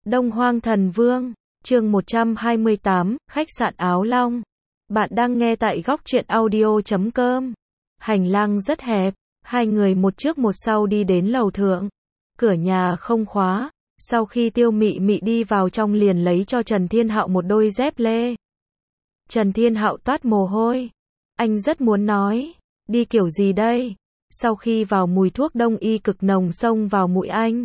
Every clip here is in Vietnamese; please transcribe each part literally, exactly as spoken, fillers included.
Đông Hoang Thần Vương, chương một trăm hai mươi tám, khách sạn Áo Long. Bạn đang nghe tại góc truyện audio chấm com. Hành lang rất hẹp, hai người một trước một sau đi đến lầu thượng. Cửa nhà không khóa, sau khi Tiêu Mị Mị đi vào trong liền lấy cho Trần Thiên Hạo một đôi dép lê. Trần Thiên Hạo toát mồ hôi. Anh rất muốn nói, đi kiểu gì đây? Sau khi vào mùi thuốc đông y cực nồng xông vào mũi anh.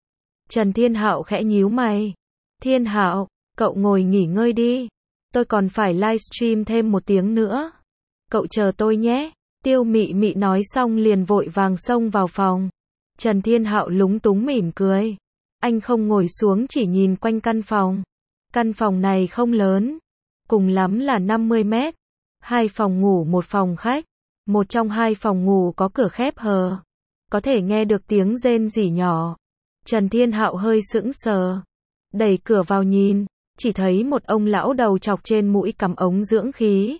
Trần Thiên Hạo khẽ nhíu mày. Thiên Hạo, cậu ngồi nghỉ ngơi đi. Tôi còn phải livestream thêm một tiếng nữa. Cậu chờ tôi nhé. Tiêu Mị Mị nói xong liền vội vàng xông vào phòng. Trần Thiên Hạo lúng túng mỉm cười. Anh không ngồi xuống chỉ nhìn quanh căn phòng. Căn phòng này không lớn. Cùng lắm là năm mươi mét. Hai phòng ngủ một phòng khách. Một trong hai phòng ngủ có cửa khép hờ. Có thể nghe được tiếng rên rỉ nhỏ. Trần Thiên Hạo hơi sững sờ. Đẩy cửa vào nhìn, chỉ thấy một ông lão đầu chọc trên mũi cắm ống dưỡng khí.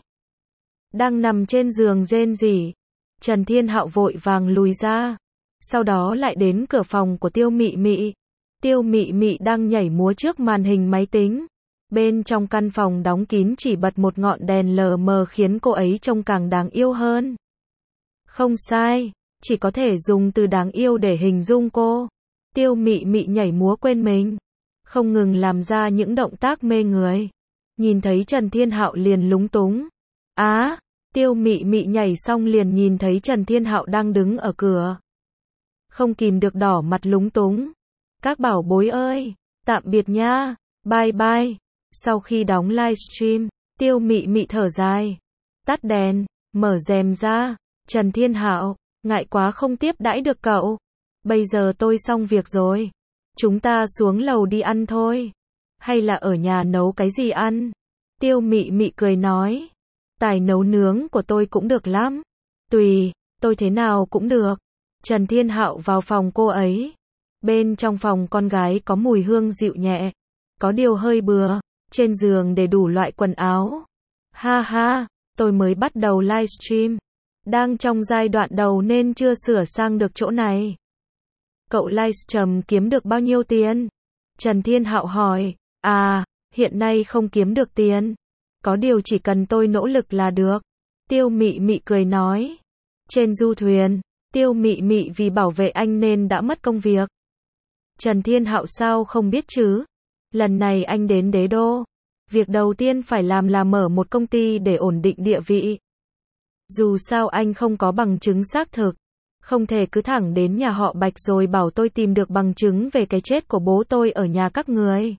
Đang nằm trên giường rên rỉ. Trần Thiên Hạo vội vàng lùi ra. Sau đó lại đến cửa phòng của Tiêu Mị Mị. Tiêu Mị Mị đang nhảy múa trước màn hình máy tính. Bên trong căn phòng đóng kín chỉ bật một ngọn đèn lờ mờ khiến cô ấy trông càng đáng yêu hơn. Không sai, chỉ có thể dùng từ đáng yêu để hình dung cô. Tiêu Mị Mị nhảy múa quên mình, không ngừng làm ra những động tác mê người. Nhìn thấy Trần Thiên Hạo liền lúng túng. Á, à, Tiêu Mị Mị nhảy xong liền nhìn thấy Trần Thiên Hạo đang đứng ở cửa. Không kìm được đỏ mặt lúng túng. Các bảo bối ơi, tạm biệt nha, bye bye. Sau khi đóng livestream, Tiêu Mị Mị thở dài, tắt đèn, mở rèm ra. Trần Thiên Hạo, ngại quá không tiếp đãi được cậu. Bây giờ tôi xong việc rồi. Chúng ta xuống lầu đi ăn thôi. Hay là ở nhà nấu cái gì ăn? Tiêu Mị Mị cười nói. Tài nấu nướng của tôi cũng được lắm. Tùy, tôi thế nào cũng được. Trần Thiên Hạo vào phòng cô ấy. Bên trong phòng con gái có mùi hương dịu nhẹ. Có điều hơi bừa. Trên giường để đủ loại quần áo. Ha ha, tôi mới bắt đầu livestream. Đang trong giai đoạn đầu nên chưa sửa sang được chỗ này. Cậu livestream kiếm được bao nhiêu tiền? Trần Thiên Hạo hỏi. À, hiện nay không kiếm được tiền. Có điều chỉ cần tôi nỗ lực là được. Tiêu Mị Mị cười nói. Trên du thuyền, Tiêu Mị Mị vì bảo vệ anh nên đã mất công việc. Trần Thiên Hạo sao không biết chứ? Lần này anh đến đế đô. Việc đầu tiên phải làm là mở một công ty để ổn định địa vị. Dù sao anh không có bằng chứng xác thực. Không thể cứ thẳng đến nhà họ Bạch rồi bảo tôi tìm được bằng chứng về cái chết của bố tôi ở nhà các người.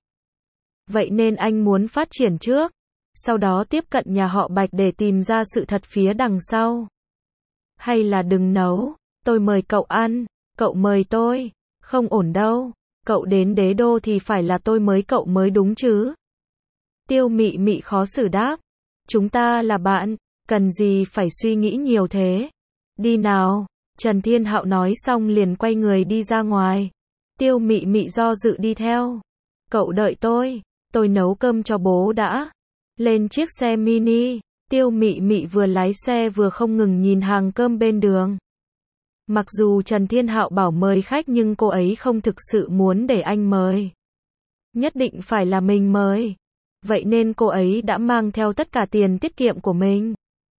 Vậy nên anh muốn phát triển trước. Sau đó tiếp cận nhà họ Bạch để tìm ra sự thật phía đằng sau. Hay là đừng nấu, tôi mời cậu ăn, cậu mời tôi. Không ổn đâu, cậu đến đế đô thì phải là tôi mời cậu mới đúng chứ. Tiêu Mị Mị khó xử đáp. Chúng ta là bạn, cần gì phải suy nghĩ nhiều thế. Đi nào. Trần Thiên Hạo nói xong liền quay người đi ra ngoài. Tiêu Mị Mị do dự đi theo. Cậu đợi tôi, tôi nấu cơm cho bố đã. Lên chiếc xe mini, Tiêu Mị Mị vừa lái xe vừa không ngừng nhìn hàng cơm bên đường. Mặc dù Trần Thiên Hạo bảo mời khách nhưng cô ấy không thực sự muốn để anh mời. Nhất định phải là mình mời. Vậy nên cô ấy đã mang theo tất cả tiền tiết kiệm của mình.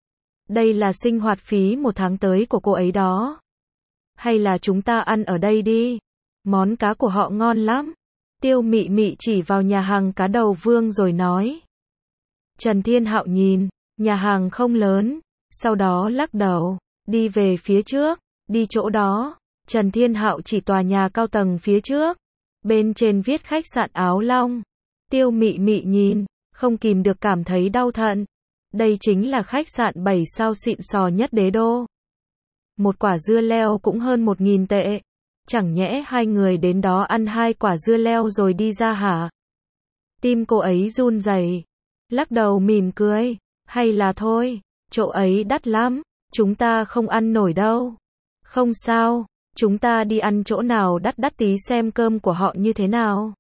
Đây là sinh hoạt phí một tháng tới của cô ấy đó. Hay là chúng ta ăn ở đây đi. Món cá của họ ngon lắm. Tiêu Mị Mị chỉ vào nhà hàng cá đầu vương rồi nói. Trần Thiên Hạo nhìn, nhà hàng không lớn. Sau đó lắc đầu, đi về phía trước, đi chỗ đó. Trần Thiên Hạo chỉ tòa nhà cao tầng phía trước. Bên trên viết khách sạn Áo Long. Tiêu Mị Mị nhìn, không kìm được cảm thấy đau thận. Đây chính là khách sạn bảy sao xịn sò nhất đế đô. Một quả dưa leo cũng hơn một nghìn tệ. Chẳng nhẽ hai người đến đó ăn hai quả dưa leo rồi đi ra hả? Tim cô ấy run rẩy, lắc đầu mỉm cười. Hay là thôi, chỗ ấy đắt lắm, chúng ta không ăn nổi đâu. Không sao, chúng ta đi ăn chỗ nào đắt đắt tí xem cơm của họ như thế nào.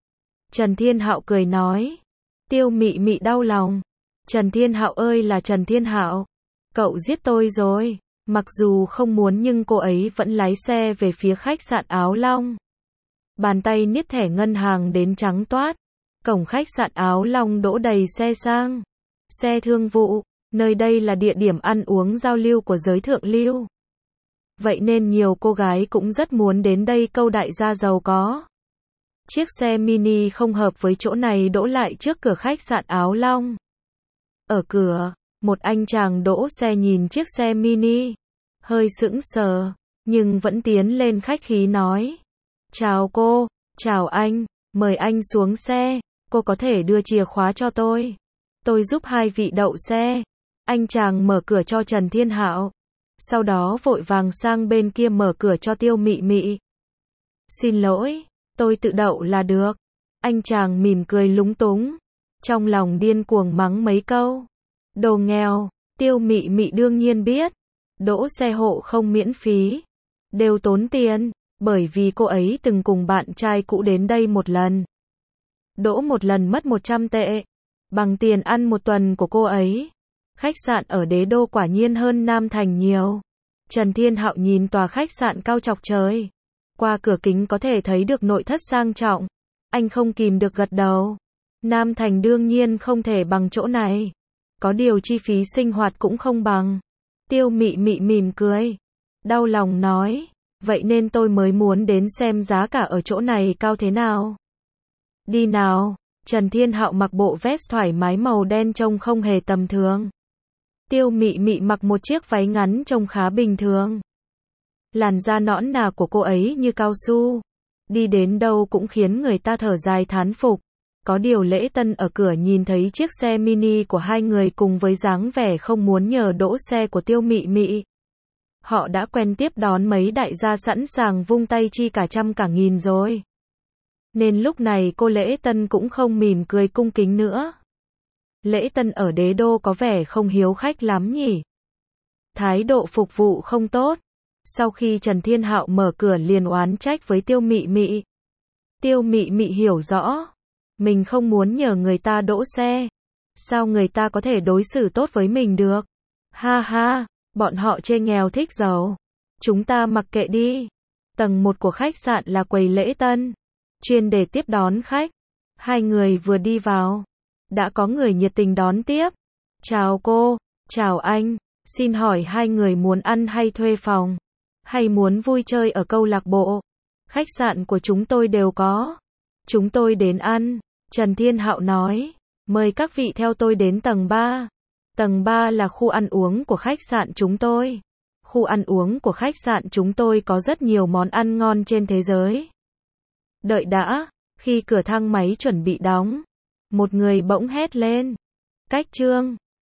Trần Thiên Hạo cười nói. Tiêu Mị Mị đau lòng. Trần Thiên Hạo ơi là Trần Thiên Hạo, cậu giết tôi rồi. Mặc dù không muốn nhưng cô ấy vẫn lái xe về phía khách sạn Áo Long. Bàn tay niết thẻ ngân hàng đến trắng toát. Cổng khách sạn Áo Long đỗ đầy xe sang, xe thương vụ. Nơi đây là địa điểm ăn uống giao lưu của giới thượng lưu. Vậy nên nhiều cô gái cũng rất muốn đến đây câu đại gia giàu có. Chiếc xe mini không hợp với chỗ này đỗ lại trước cửa khách sạn Áo Long. Ở cửa, một anh chàng đỗ xe nhìn chiếc xe mini, hơi sững sờ, nhưng vẫn tiến lên khách khí nói. Chào cô, chào anh, mời anh xuống xe, cô có thể đưa chìa khóa cho tôi. Tôi giúp hai vị đậu xe. Anh chàng mở cửa cho Trần Thiên Hạo, sau đó vội vàng sang bên kia mở cửa cho Tiêu Mị Mị. Xin lỗi, tôi tự đậu là được. Anh chàng mỉm cười lúng túng, trong lòng điên cuồng mắng mấy câu. Đồ nghèo. Tiêu Mị Mị đương nhiên biết, đỗ xe hộ không miễn phí, đều tốn tiền, bởi vì cô ấy từng cùng bạn trai cũ đến đây một lần. Đỗ một lần mất một trăm tệ, bằng tiền ăn một tuần của cô ấy. Khách sạn ở Đế Đô quả nhiên hơn Nam Thành nhiều. Trần Thiên Hạo nhìn tòa khách sạn cao chọc trời. Qua cửa kính có thể thấy được nội thất sang trọng. Anh không kìm được gật đầu. Nam Thành đương nhiên không thể bằng chỗ này. Có điều chi phí sinh hoạt cũng không bằng. Tiêu Mị Mị mỉm cười, đau lòng nói, vậy nên tôi mới muốn đến xem giá cả ở chỗ này cao thế nào. Đi nào. Trần Thiên Hạo mặc bộ vest thoải mái màu đen trông không hề tầm thường. Tiêu Mị Mị mặc một chiếc váy ngắn trông khá bình thường. Làn da nõn nà của cô ấy như cao su. Đi đến đâu cũng khiến người ta thở dài thán phục. Có điều Lễ Tân ở cửa nhìn thấy chiếc xe mini của hai người cùng với dáng vẻ không muốn nhờ đỗ xe của Tiêu Mị Mị. Họ đã quen tiếp đón mấy đại gia sẵn sàng vung tay chi cả trăm cả nghìn rồi. Nên lúc này cô Lễ Tân cũng không mỉm cười cung kính nữa. Lễ Tân ở Đế Đô có vẻ không hiếu khách lắm nhỉ. Thái độ phục vụ không tốt. Sau khi Trần Thiên Hạo mở cửa liền oán trách với Tiêu Mị Mị. Tiêu Mị Mị hiểu rõ. Mình không muốn nhờ người ta đỗ xe. Sao người ta có thể đối xử tốt với mình được? Ha ha, bọn họ chê nghèo thích giàu. Chúng ta mặc kệ đi. Tầng một của khách sạn là quầy Lễ Tân, chuyên để tiếp đón khách. Hai người vừa đi vào, đã có người nhiệt tình đón tiếp. Chào cô, chào anh, xin hỏi hai người muốn ăn hay thuê phòng, hay muốn vui chơi ở câu lạc bộ? Khách sạn của chúng tôi đều có. Chúng tôi đến ăn. Trần Thiên Hạo nói, mời các vị theo tôi đến tầng ba. Tầng ba là khu ăn uống của khách sạn chúng tôi. Khu ăn uống của khách sạn chúng tôi có rất nhiều món ăn ngon trên thế giới. Đợi đã, khi cửa thang máy chuẩn bị đóng, một người bỗng hét lên. Cách Trương,